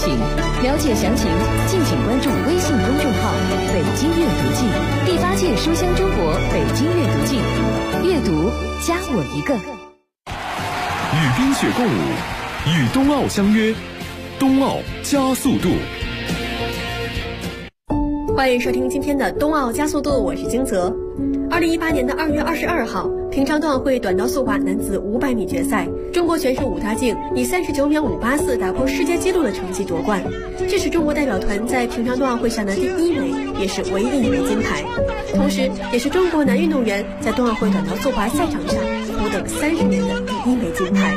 情。了解详情，敬请关注微信公众号“北京阅读季”第8届书香中国北京阅读季，阅读加我一个。 与冰雪共舞，与冬奥相约，冬奥加速度。 欢迎收听今天的冬奥加速度，我是金泽。2018年的2月22号，平昌冬奥会短道速滑男子500米决赛，中国选手武大靖以39秒584打破世界纪录的成绩夺冠，这是中国代表团在平昌冬奥会上的第1枚，也是唯一的1枚金牌，同时也是中国男运动员在冬奥会短道速滑赛场上苦等30年的第1枚金牌。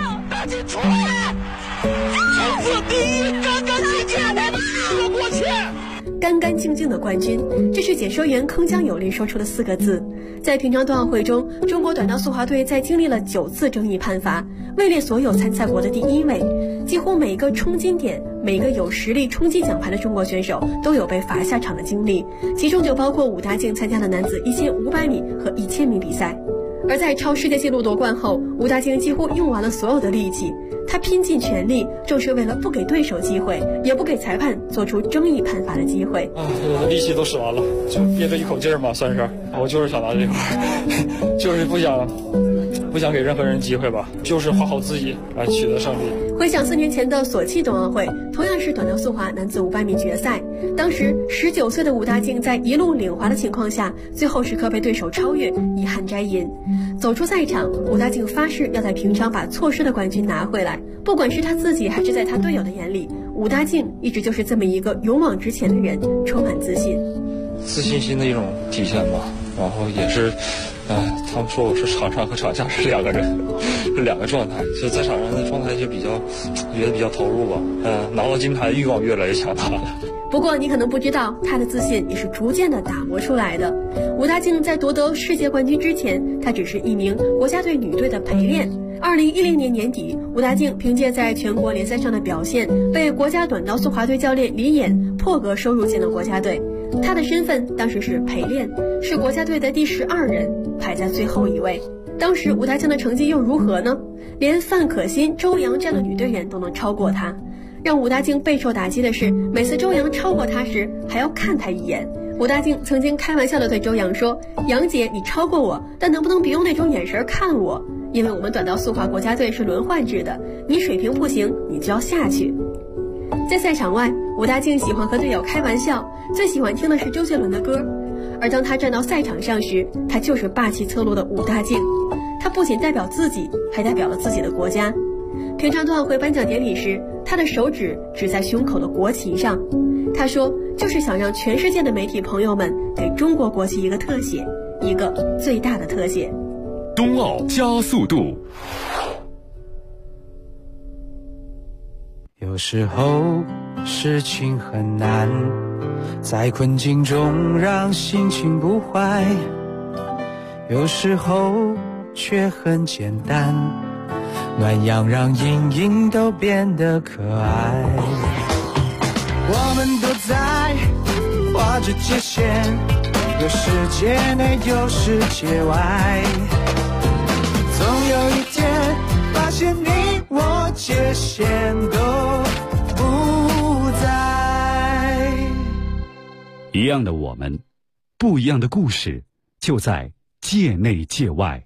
干干净净的冠军，这是解说员铿锵有力说出的4个字。在平昌冬奥会中，中国短道速滑队在经历了9次争议判罚，位列所有参赛国的第1位。几乎每一个冲金点，每一个有实力冲击奖牌的中国选手都有被罚下场的经历，其中就包括武大靖参加的男子1500米和1000米比赛。而在超世界纪录夺冠后，武大靖几乎用完了所有的力气，他拼尽全力，正是为了不给对手机会，也不给裁判做出争议判罚的机会。 力气都使完了，就憋着一口劲儿嘛，算是。我就是想拿这块，就是不想给任何人机会吧，就是花好自己来取得胜利。 回想4年前的索契冬奥会，同样是短道速滑男子500米决赛，当时19岁的武大靖在一路领滑的情况下，最后时刻被对手超越，遗憾摘银。走出赛场，武大靖发誓要在平昌把错失的冠军拿回来。不管是他自己还是在他队友的眼里，武大靖一直就是这么一个勇往直前的人，充满自信。 自信心的一种体现吧，然后也是他们说我是场上和场下是2个人，是2个状态。就在场上的状态就觉得比较投入吧，拿到金牌的欲望越来越强大了。 不过你可能不知道，他的自信也是逐渐的打磨出来的。武大靖在夺得世界冠军之前，他只是一名国家队女队的陪练。2010年年底，武大靖凭借在全国联赛上的表现，被国家短道速滑队教练李演破格收入进了国家队。他的身份当时是陪练，是国家队的第12人，排在最后一位。当时武大靖的成绩又如何呢？连范可新、周洋这样的女队员都能超过他。让武大靖备受打击的是，每次周洋超过他时还要看他一眼。武大靖曾经开玩笑地对周洋说：“杨姐，你超过我，但能不能别用那种眼神看我？因为我们短道速滑国家队是轮换制的，你水平不行，你就要下去。”在赛场外，武大靖喜欢和队友开玩笑，最喜欢听的是周杰伦的歌。而当他站到赛场上时，他就是霸气侧漏的武大靖。他不仅代表自己，还代表了自己的国家。平昌冬奥会颁奖典礼时，他的手指指在胸口的国旗上，他说就是想让全世界的媒体朋友们给中国国旗一个特写，一个最大的特写。 冬奥加速度。 有时候事情很难，在困境中让心情不坏，有时候却很简单，暖阳让阴影都变得可爱。我们都在画着界限，有世界内有世界外，总有一天发现你我界限都不在。 一样的我们，不一样的故事，就在界内界外。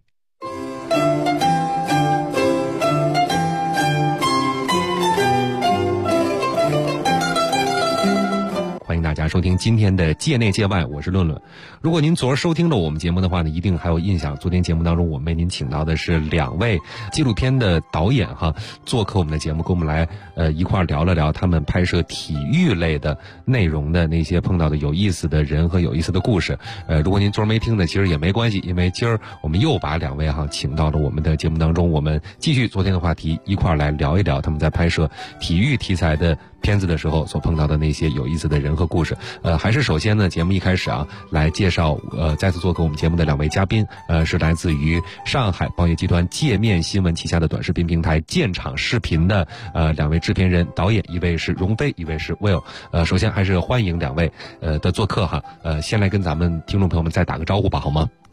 欢迎大家收听今天的界内界外，我是论论。如果您昨儿收听了我们节目的话呢，一定还有印象，昨天节目当中我们为您请到的是2位纪录片的导演做客我们的节目，跟我们来一块聊了聊他们拍摄体育类的内容的那些碰到的有意思的人和有意思的故事。如果您昨儿没听呢，其实也没关系，因为今儿我们又把2位请到了我们的节目当中，我们继续昨天的话题，一块来聊一聊他们在拍摄体育题材的片子的时候所碰到的那些有意思的人和故事。还是首先呢，节目一开始来介绍再次做客我们节目的2位嘉宾，是来自于上海报业集团界面新闻旗下的短视频平台建厂视频的2位制片人导演，一位是荣飞，一位是 Will。首先还是欢迎2位的做客先来跟咱们听众朋友们再打个招呼吧，好吗？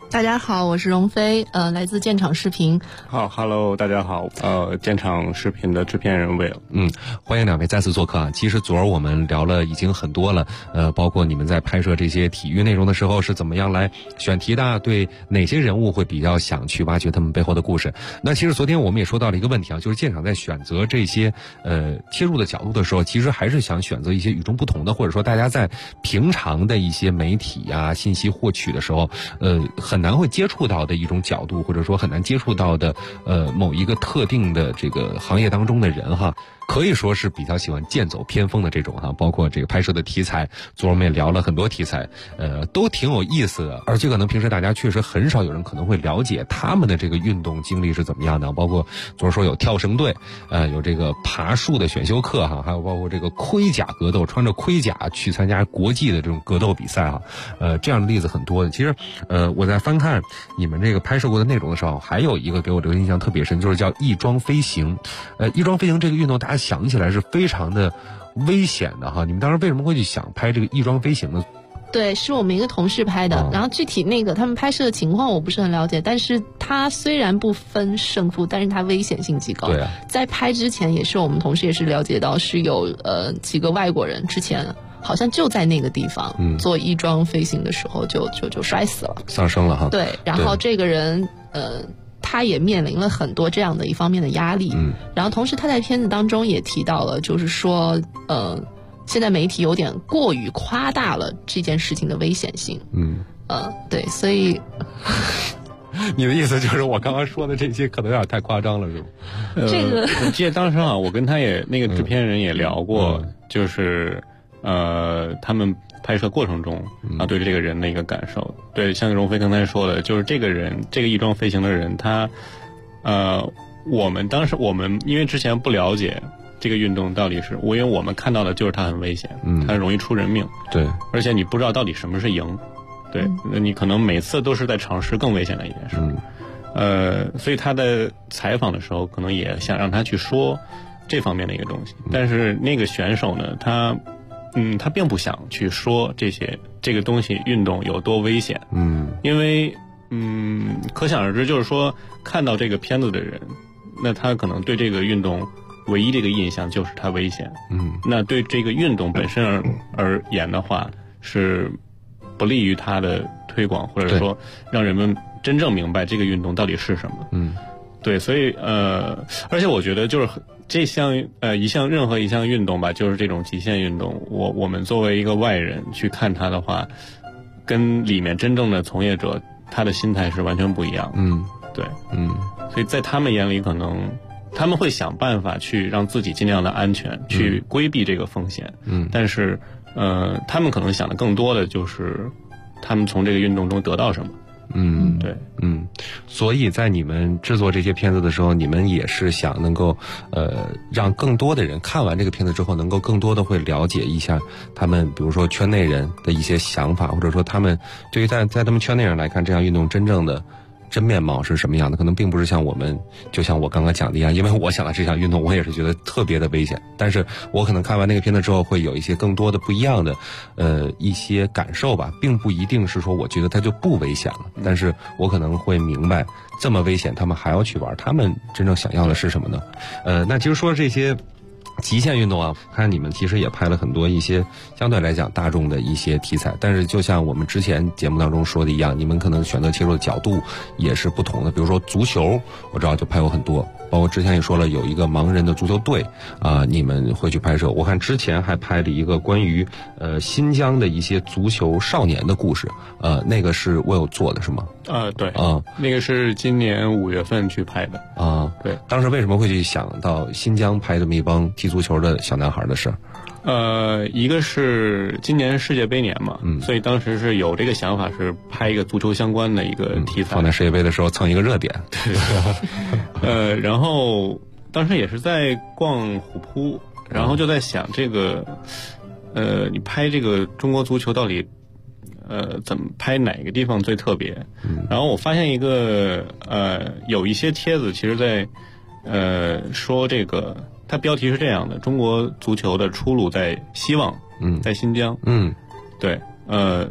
大家好，我是荣飞，来自建厂视频。 好 ，Hello， 大家好，建厂视频的制片人 Will。 欢迎两位再次做客啊。其实昨儿我们聊了已经很多了，包括你们在拍摄这些体育内容的时候是怎么样来选题的，对哪些人物会比较想去挖掘他们背后的故事。那其实昨天我们也说到了一个问题啊，就是建厂在选择这些切入的角度的时候，其实还是想选择一些与众不同的，或者说大家在平常的一些媒体啊信息获取的时候，很难会接触到的一种角度，或者说很难接触到的某一个特定的这个行业当中的人哈。可以说是比较喜欢剑走偏锋的这种哈，包括这个拍摄的题材，昨儿我们也聊了很多题材，都挺有意思的。而且可能平时大家确实很少有人可能会了解他们的这个运动经历是怎么样的，包括昨儿说有跳绳队，有这个爬树的选修课哈，还有包括这个盔甲格斗，穿着盔甲去参加国际的这种格斗比赛哈，这样的例子很多的。其实我在翻看你们这个拍摄过的内容的时候，还有一个给我留印象特别深，就是叫翼装飞行。翼装飞行这个运动大家想起来是非常的危险的哈，你们当时为什么会去想拍这个翼装飞行呢？ 对，是我们一个同事拍的，然后具体那个他们拍摄的情况我不是很了解，但是他虽然不分胜负，但是他危险性极高。 对啊， 在拍之前也是我们同事也是了解到是有几个外国人之前好像就在那个地方做翼装飞行的时候就摔死了， 丧生了哈。 对，然后这个人他也面临了很多这样的一方面的压力，然后同时他在片子当中也提到了，就是说现在媒体有点过于夸大了这件事情的危险性。对，所以你的意思就是我刚刚说的这些可能有点太夸张了，是吗？ 这个我记得当时我跟他也那个制片人也聊过，就是他们拍摄过程中对这个人的一个感受。对，像荣飞刚才说的，就是这个人，这个翼装飞行的人，他我们当时因为之前不了解这个运动到底是，因为我们看到的就是它很危险，它容易出人命。 对， 而且你不知道到底什么是赢。对，你可能每次都是在尝试更危险的一件事。所以他在采访的时候，可能也想让他去说这方面的一个东西。但是那个选手呢，他并不想去说这个东西运动有多危险。因为可想而知，就是说看到这个片子的人，那他可能对这个运动唯一这个印象就是它危险。那对这个运动本身而言的话，是不利于它的推广，或者说让人们真正明白这个运动到底是什么。对，所以而且我觉得就是任何一项运动吧，就是这种极限运动，我们作为一个外人去看它的话，跟里面真正的从业者他的心态是完全不一样的。对，所以在他们眼里，可能他们会想办法去让自己尽量的安全，去规避这个风险。但是他们可能想的更多的就是他们从这个运动中得到什么。对， 所以在你们制作这些片子的时候，你们也是想能够让更多的人看完这个片子之后，能够更多的会了解一下他们，比如说圈内人的一些想法，或者说他们对于在他们圈内人来看，这项运动真正的真面貌是什么样的，可能并不是像我们，就像我刚刚讲的一样，因为我想的这项运动，我也是觉得特别的危险，但是我可能看完那个片子之后，会有一些更多的不一样的一些感受吧，并不一定是说我觉得它就不危险了，但是我可能会明白这么危险，他们还要去玩，他们真正想要的是什么呢？那其实说这些极限运动啊，看你们其实也拍了很多一些相对来讲大众的一些题材，但是就像我们之前节目当中说的一样，你们可能选择切入的角度也是不同的。比如说足球，我知道就拍过很多，包括之前也说了有一个盲人的足球队你们会去拍摄。我看之前还拍了一个关于新疆的一些足球少年的故事，那个是Will做的是吗？ 对，那个是今年5月份去拍的。对， 当时为什么会去想到新疆拍这么一帮踢足球的小男孩的事？ 一个是今年世界杯年嘛，所以当时是有这个想法，是拍一个足球相关的一个题材， 放在世界杯的时候蹭一个热点。 对，然后当时也是在逛虎扑，然后就在想这个，你拍这个中国足球到底怎么拍哪个地方最特别？然后我发现一个有一些帖子，其实在说这个，它标题是这样的：中国足球的出路在希望，在新疆。对，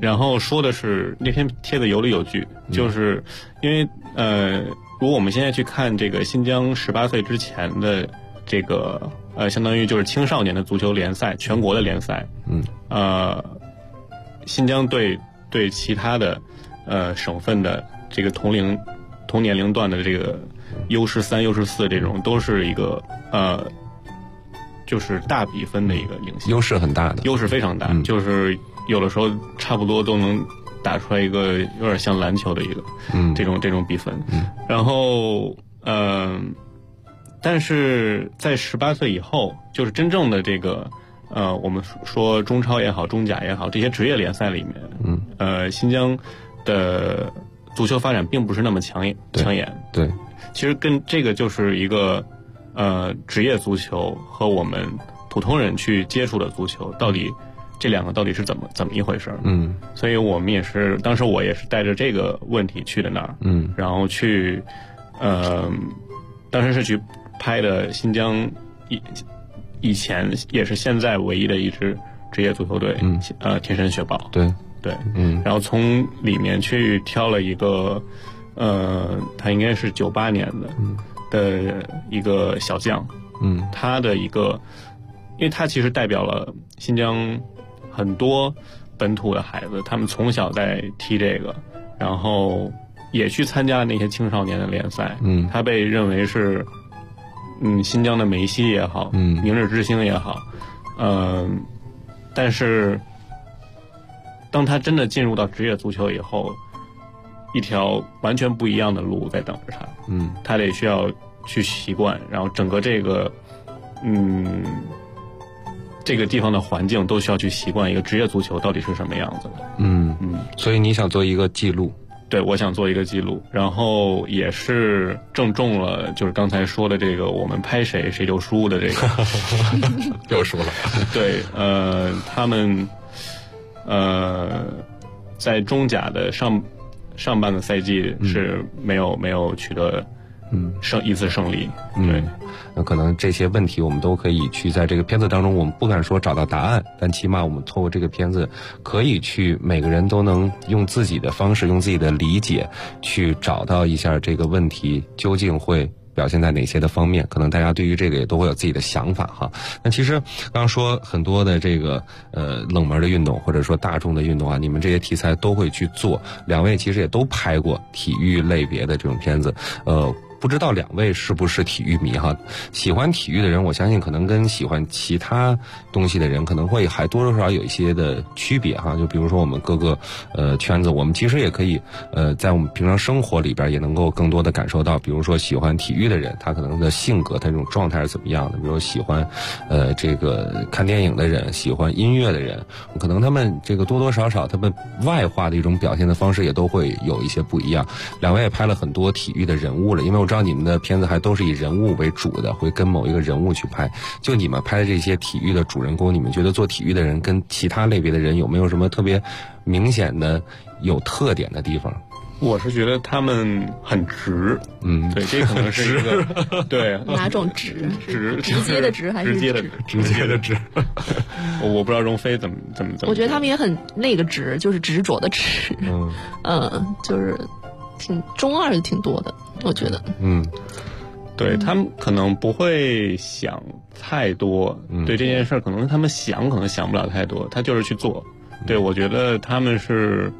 然后说的是那篇帖子有理有据，就是因为如果我们现在去看这个新疆18岁之前的这个相当于就是青少年的足球联赛，全国的联赛，新疆对其他的省份的这个同年龄段的这个U13、U14这种都是一个就是大比分的一个领先， 优势很大的， 优势非常大，就是有的时候差不多都能打出来一个有点像篮球的一个这种比分，然后但是在18岁以后，就是真正的这个我们说中超也好，中甲也好，这些职业联赛里面，新疆的足球发展并不是那么抢眼。 对， 其实跟这个就是一个职业足球和我们普通人去接触的足球，到底这两个到底是怎么一回事？所以我们也是，当时我也是带着这个问题去的那儿，然后去当时是去拍的新疆以前也是现在唯一的一支职业足球队，天山雪豹。对，然后从里面去挑了一个，他应该是98年的一个小将，他的一个，因为他其实代表了新疆很多本土的孩子，他们从小在踢这个，然后也去参加那些青少年的联赛，他被认为是新疆的梅西也好，明日之星也好，但是当他真的进入到职业足球以后，一条完全不一样的路在等着他，他得需要去习惯，然后整个这个这个地方的环境都需要去习惯一个职业足球到底是什么样子的。 所以你想做一个记录？ 对，我想做一个记录，然后也是正中了就是刚才说的这个我们拍谁就输的这个又输了。对， 他们在中甲的上半个赛季是没有取得一次胜利。对， 那可能这些问题我们都可以去在这个片子当中，我们不敢说找到答案，但起码我们透过这个片子可以去每个人都能用自己的方式，用自己的理解去找到一下这个问题究竟会表现在哪些的方面，可能大家对于这个也都会有自己的想法哈。那其实刚刚说很多的这个冷门的运动或者说大众的运动啊，你们这些题材都会去做，两位其实也都拍过体育类别的这种片子，不知道两位是不是体育迷哈？喜欢体育的人，我相信可能跟喜欢其他东西的人可能会还多多少少有一些的区别哈。就比如说我们各个圈子，我们其实也可以在我们平常生活里边也能够更多的感受到，比如说喜欢体育的人，他可能的性格，他这种状态是怎么样的？比如说喜欢这个看电影的人，喜欢音乐的人，可能他们这个多多少少他们外化的一种表现的方式也都会有一些不一样。两位也拍了很多体育的人物了，因为我知道你们的片子还都是以人物为主的，会跟某一个人物去拍。就你们拍的这些体育的主人公，你们觉得做体育的人跟其他类别的人有没有什么特别明显的有特点的地方？ 我是觉得他们很直，对，这可能是一个对哪种直？ 直接的直还是直接的直？我不知道荣飞怎么。 我觉得他们也很那个直，就是执着的直，就是挺中二的挺多的，我觉得。 对，他们可能不会想太多，对这件事可能他们可能想不了太多，他就是去做。对，我觉得他们是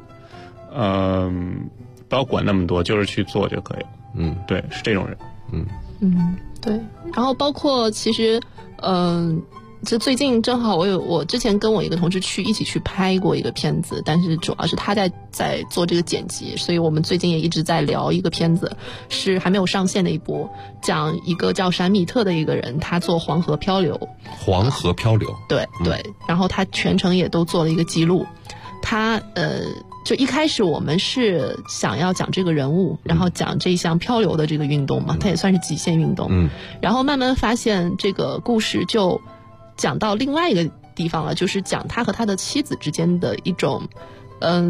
不要管那么多，就是去做就可以了。对，是这种人。 对。然后包括其实就最近正好我之前跟我一个同事一起去拍过一个片子，但是主要是他在做这个剪辑，所以我们最近也一直在聊一个片子，是还没有上线的一部，讲一个叫闪米特的一个人，他做黄河漂流。黄河漂流？对。然后他全程也都做了一个记录。他就一开始我们是想要讲这个人物，然后讲这项漂流的这个运动嘛，它也算是极限运动。然后慢慢发现这个故事就讲到另外一个地方了，就是讲他和他的妻子之间的一种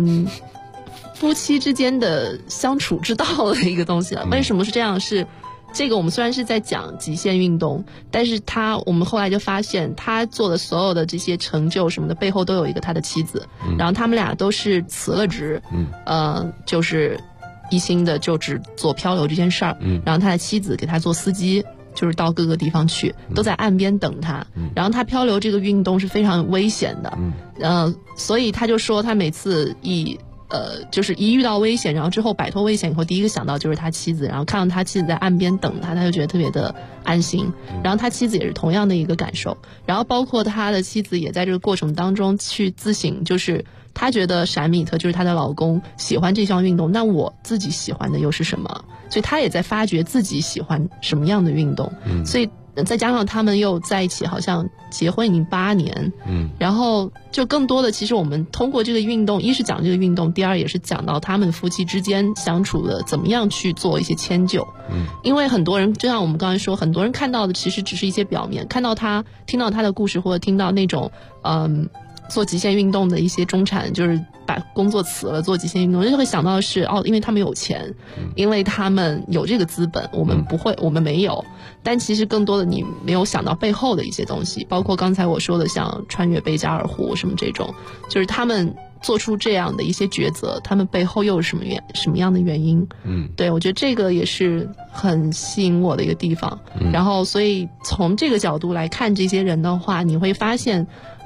夫妻之间的相处之道的一个东西了。为什么是这样？是这个我们虽然是在讲极限运动，但是我们后来就发现他做的所有的这些成就什么的背后都有一个他的妻子，然后他们俩都是辞了职，就是一心的就只做漂流这件事儿，然后他的妻子给他做司机，就是到各个地方去，都在岸边等他。然后他漂流这个运动是非常危险的，所以他就说他每次就是一遇到危险，然后之后摆脱危险以后，第一个想到就是他妻子，然后看到他妻子在岸边等他，他就觉得特别的安心。然后他妻子也是同样的一个感受，然后包括他的妻子也在这个过程当中去自省，就是他觉得闪米特就是他的老公喜欢这项运动，那我自己喜欢的又是什么？所以他也在发掘自己喜欢什么样的运动。所以再加上他们又在一起，好像结婚已经8年，然后就更多的，其实我们通过这个运动，一是讲这个运动，第二也是讲到他们夫妻之间相处的怎么样去做一些迁就。因为很多人，就像我们刚才说，很多人看到的其实只是一些表面，看到他，听到他的故事，或者听到那种做极限运动的一些中产，就是把工作辞了做极限运动，就会想到的是因为他们有钱，因为他们有这个资本，我们不会，我们没有。但其实更多的你没有想到背后的一些东西，包括刚才我说的像穿越贝加尔湖什么这种，就是他们做出这样的一些抉择，他们背后又有什么样的原因？对，我觉得这个也是很吸引我的一个地方。然后所以从这个角度来看这些人的话，你会发现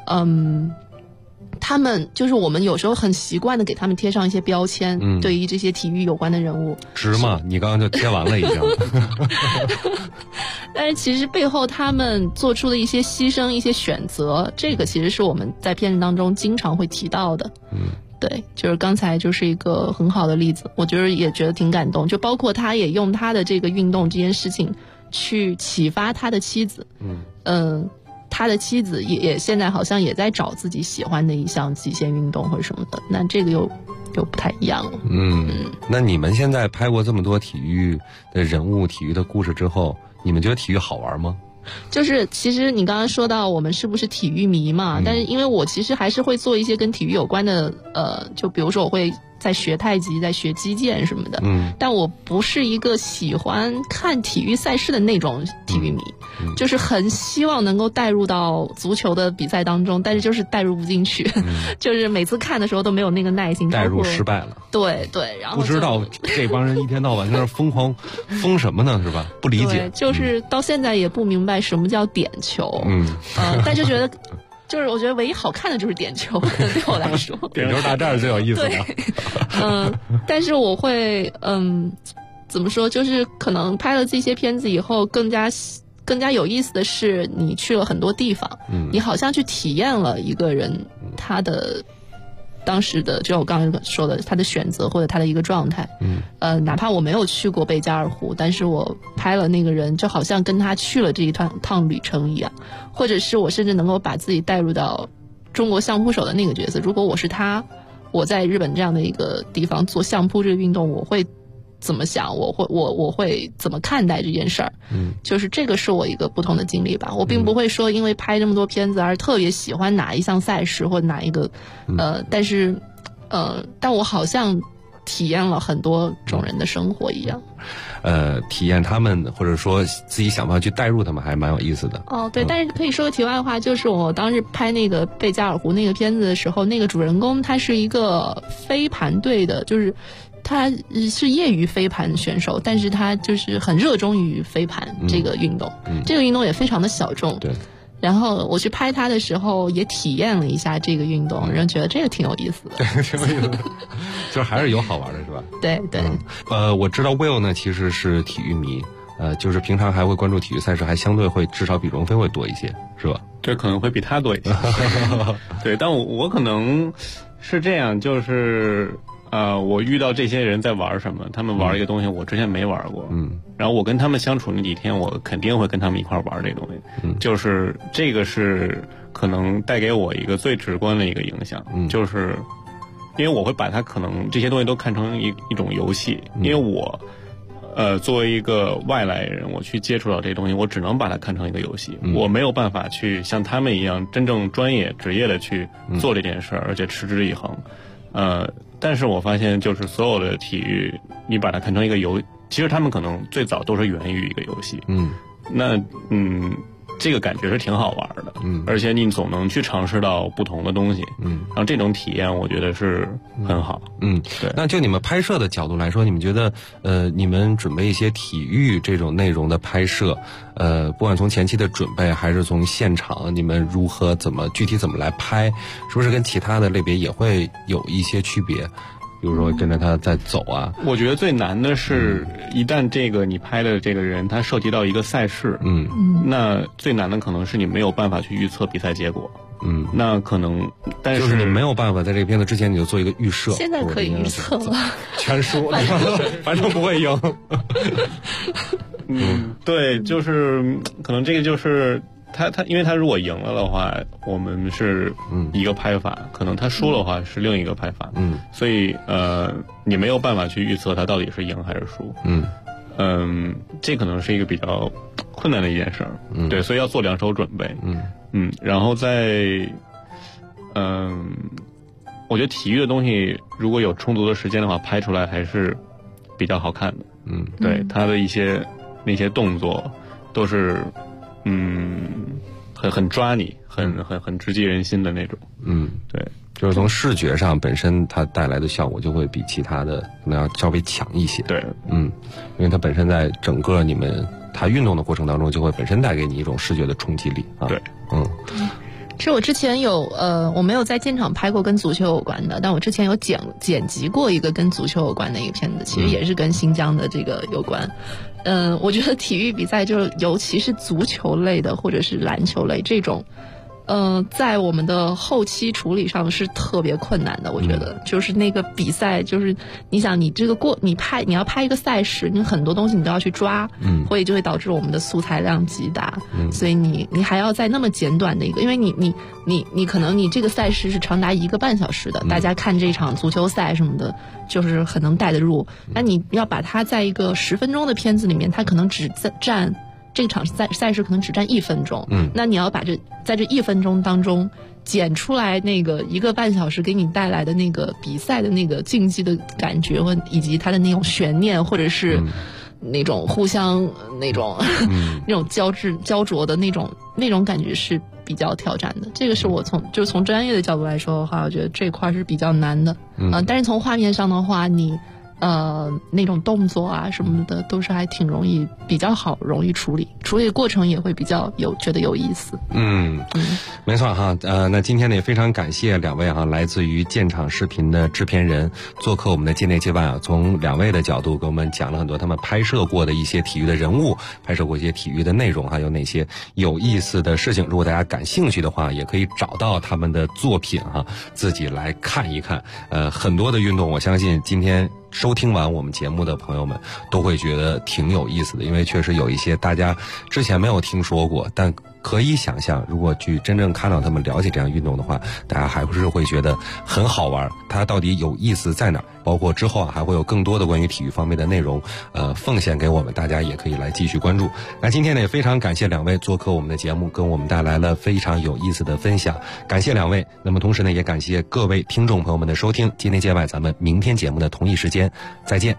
他们就是我们有时候很习惯的给他们贴上一些标签，对于这些体育有关的人物。 值吗？你刚刚就贴完了已经。 但是其实背后他们做出的一些牺牲、一些选择，这个其实是我们在片子当中经常会提到的。对，就是刚才就是一个很好的例子，我觉得挺感动。就包括他也用他的这个运动这件事情去启发他的妻子。他的妻子也现在好像也在找自己喜欢的一项极限运动或者什么的，那这个又不太一样了。 那你们现在拍过这么多体育的人物、体育的故事之后，你们觉得体育好玩吗？ 就是其实你刚刚说到我们是不是体育迷嘛，但是因为我其实还是会做一些跟体育有关的就比如说我会在学太极，在学击剑什么的，但我不是一个喜欢看体育赛事的那种体育迷，就是很希望能够带入到足球的比赛当中，但是就是带入不进去，就是每次看的时候都没有那个耐心， 带入失败了。 对，然后不知道这帮人一天到晚在那疯狂疯什么呢，是吧？不理解， 就是到现在也不明白什么叫点球，但是觉得。就是我觉得唯一好看的就是点球，对我来说， 点球大战最有意思的。 但是我会怎么说？就是可能拍了这些片子以后，更加有意思的是，你去了很多地方，你好像去体验了一个人他的当时的，就我刚才说的，他的选择或者他的一个状态。哪怕我没有去过贝加尔湖，但是我拍了那个人，就好像跟他去了这一趟旅程一样，或者是我甚至能够把自己带入到中国相扑手的那个角色。如果我是他，我在日本这样的一个地方做相扑这个运动，我会怎么想？我会怎么看待这件事儿？就是这个是我一个不同的经历吧。我并不会说因为拍这么多片子而特别喜欢哪一项赛事或哪一个但我好像体验了很多种人的生活一样。 体验他们，或者说自己想办法去带入他们，还蛮有意思的。 对，但是可以说个题外话，就是我当时拍那个贝加尔湖那个片子的时候，那个主人公他是一个飞盘队的，就是他是业余飞盘选手，但是他就是很热衷于飞盘这个运动，这个运动也非常的小众。 对。 然后我去拍他的时候，也体验了一下这个运动，然后觉得这个挺有意思的。 对，挺有意思的，就是还是有好玩的，是吧？ 对。 我知道 Will 呢其实是体育迷，就是平常还会关注体育赛事，还相对会至少比荣飞会多一些，是吧？ 对，可能会比他多一些。对，但我可能是这样，就是我遇到这些人在玩什么，他们玩一个东西我之前没玩过，然后我跟他们相处那几天，我肯定会跟他们一块玩这个东西，就是这个是可能带给我一个最直观的一个影响，就是因为我会把它可能这些东西都看成一种游戏，因为我作为一个外来人，我去接触到这些东西，我只能把它看成一个游戏，我没有办法去像他们一样真正专业职业的去做这件事儿，而且持之以恒。但是我发现就是所有的体育，你把它看成一个其实他们可能最早都是源于一个游戏。这个感觉是挺好玩的，而且你总能去尝试到不同的东西，然后这种体验我觉得是很好， 对。那就你们拍摄的角度来说，你们觉得你们准备一些体育这种内容的拍摄，不管从前期的准备还是从现场，你们如何具体怎么来拍，是不是跟其他的类别也会有一些区别？比如说跟着他在走啊， 我觉得最难的是，一旦这个你拍的这个人他涉及到一个赛事，那最难的可能是你没有办法去预测比赛结果，那可能，但是就是你没有办法在这个片子之前你就做一个预设， 现在可以预测了， 全输，反正不会赢。 对，就是可能这个就是。他因为他如果赢了的话，我们是一个拍法，可能他输了的话是另一个拍法，所以你没有办法去预测他到底是赢还是输，这可能是一个比较困难的一件事，对，所以要做2手准备，然后我觉得体育的东西如果有充足的时间的话，拍出来还是比较好看的，对，他的那些动作都是。很抓你，很直击人心的那种。对， 就是从视觉上本身它带来的效果就会比其他的可能要稍微强一些。 对， 因为它本身在整个你们它运动的过程当中，就会本身带给你一种视觉的冲击力啊。 对， 其实我之前我没有在现场拍过跟足球有关的，但我之前有剪辑过一个跟足球有关的一个片子，其实也是跟新疆的这个有关。我觉得体育比赛就是尤其是足球类的或者是篮球类这种，在我们的后期处理上是特别困难的。我觉得就是那个比赛，就是你想你这个你要拍一个赛事，你很多东西你都要去抓，所以就会导致我们的素材量极大，所以你还要在那么简短的一个，因为你可能你这个赛事是长达1个半小时的，大家看这场足球赛什么的，就是很能带得入。那你要把它在一个10分钟的片子里面，它可能只占。这场赛事可能只占1分钟，那你要把在这1分钟当中剪出来那个1个半小时给你带来的那个比赛的那个竞技的感觉，以及它的那种悬念，或者是那种互相那种那种焦灼的那种感觉是比较挑战的。这个是我从专业的角度来说的话，我觉得这块是比较难的。但是从画面上的话，你那种动作啊什么的都是还挺比较容易处理的过程也会比较觉得有意思。 没错哈。那今天呢也非常感谢2位哈，来自于建厂视频的制片人做客我们的界内界外啊，从2位的角度给我们讲了很多他们拍摄过的一些体育的人物，拍摄过一些体育的内容，还有哪些有意思的事情。如果大家感兴趣的话，也可以找到他们的作品哈，自己来看一看。很多的运动，我相信今天收听完我们节目的朋友们都会觉得挺有意思的，因为确实有一些大家之前没有听说过，但可以想象如果去真正看到他们了解这样运动的话，大家还是会觉得很好玩，它到底有意思在哪儿，包括之后还会有更多的关于体育方面的内容奉献给我们，大家也可以来继续关注。那今天呢也非常感谢2位做客我们的节目，跟我们带来了非常有意思的分享，感谢2位。那么同时呢也感谢各位听众朋友们的收听，界内界外咱们明天节目的同一时间再见。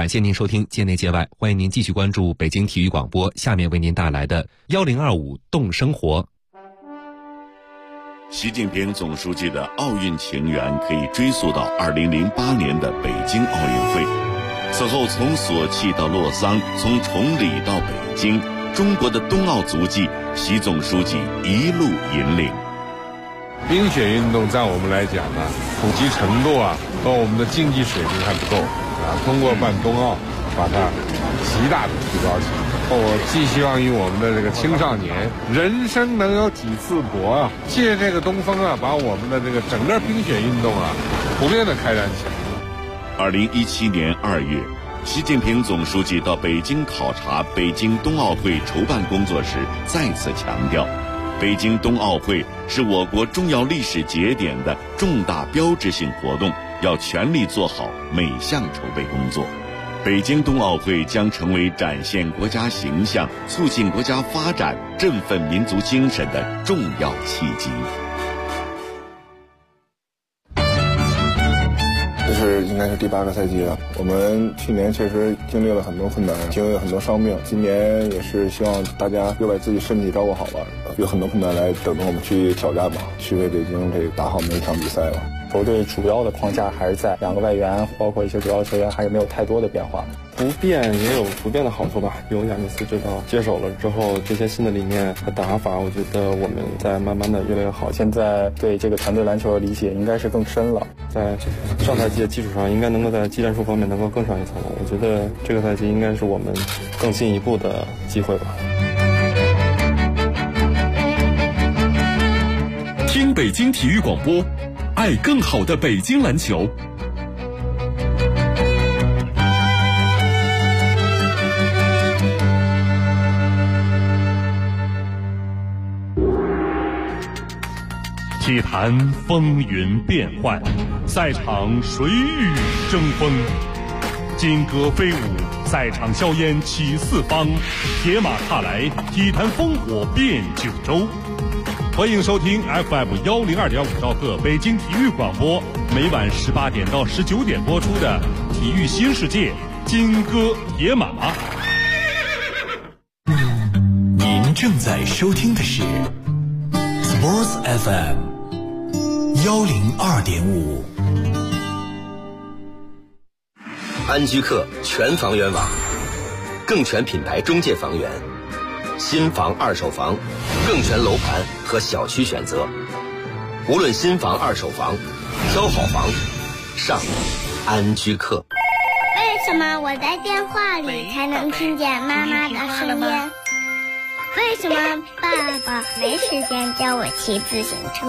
感谢您收听界内界外，欢迎您继续关注北京体育广播，下面为您带来的1025动生活。 习近平总书记的奥运情缘可以追溯到2008年的北京奥运会。此后从索契到洛桑，从崇礼到北京，中国的冬奥足迹，习总书记一路引领。 冰雪运动在我们来讲呢，普及程度和我们的竞技水平还不够通过办冬奥，把它极大的提高起来。我寄希望于我们的这个青少年，人生能有几次搏借这个东风把我们的这个整个冰雪运动普遍的开展起来。 2017年2月，习近平总书记到北京考察北京冬奥会筹办工作时，再次强调，北京冬奥会是我国重要历史节点的重大标志性活动，要全力做好每项筹备工作。北京冬奥会将成为展现国家形象、促进国家发展、振奋民族精神的重要契机。 这是应该是第8个赛季了。我们去年确实经历了很多困难，经历了很多伤病。今年也是希望大家又把自己身体照顾好了，有很多困难来等着我们去挑战吧，去为北京这打好每一场比赛了。 球队主要的框架还是在2个外援，包括一些主要球员还是没有太多的变化。 不变也有不变的好处吧。由亚尼斯指导接手了之后，这些新的理念和打法，我觉得我们在慢慢的越来越好。 现在对这个团队篮球的理解应该是更深了， 在上赛季的基础上，应该能够在技战术方面能够更上一层楼。我觉得这个赛季应该是我们更进一步的机会吧。 听北京体育广播，爱更好的北京篮球。体坛风云变幻，赛场谁与争锋？金戈飞舞，赛场硝烟起四方，铁马踏来，体坛烽火遍九州。欢迎收听 FM 102.5兆赫北京体育广播，每晚18点到19点播出的《体育新世界》金戈铁马。 您正在收听的是 Sports FM 102.5。 安居客全房源网，更全品牌中介房源，新房二手房，更全楼盘和小区选择。无论新房二手房，挑好房上安居客。 为什么我在电话里才能听见妈妈的声音？为什么爸爸没时间教我骑自行车？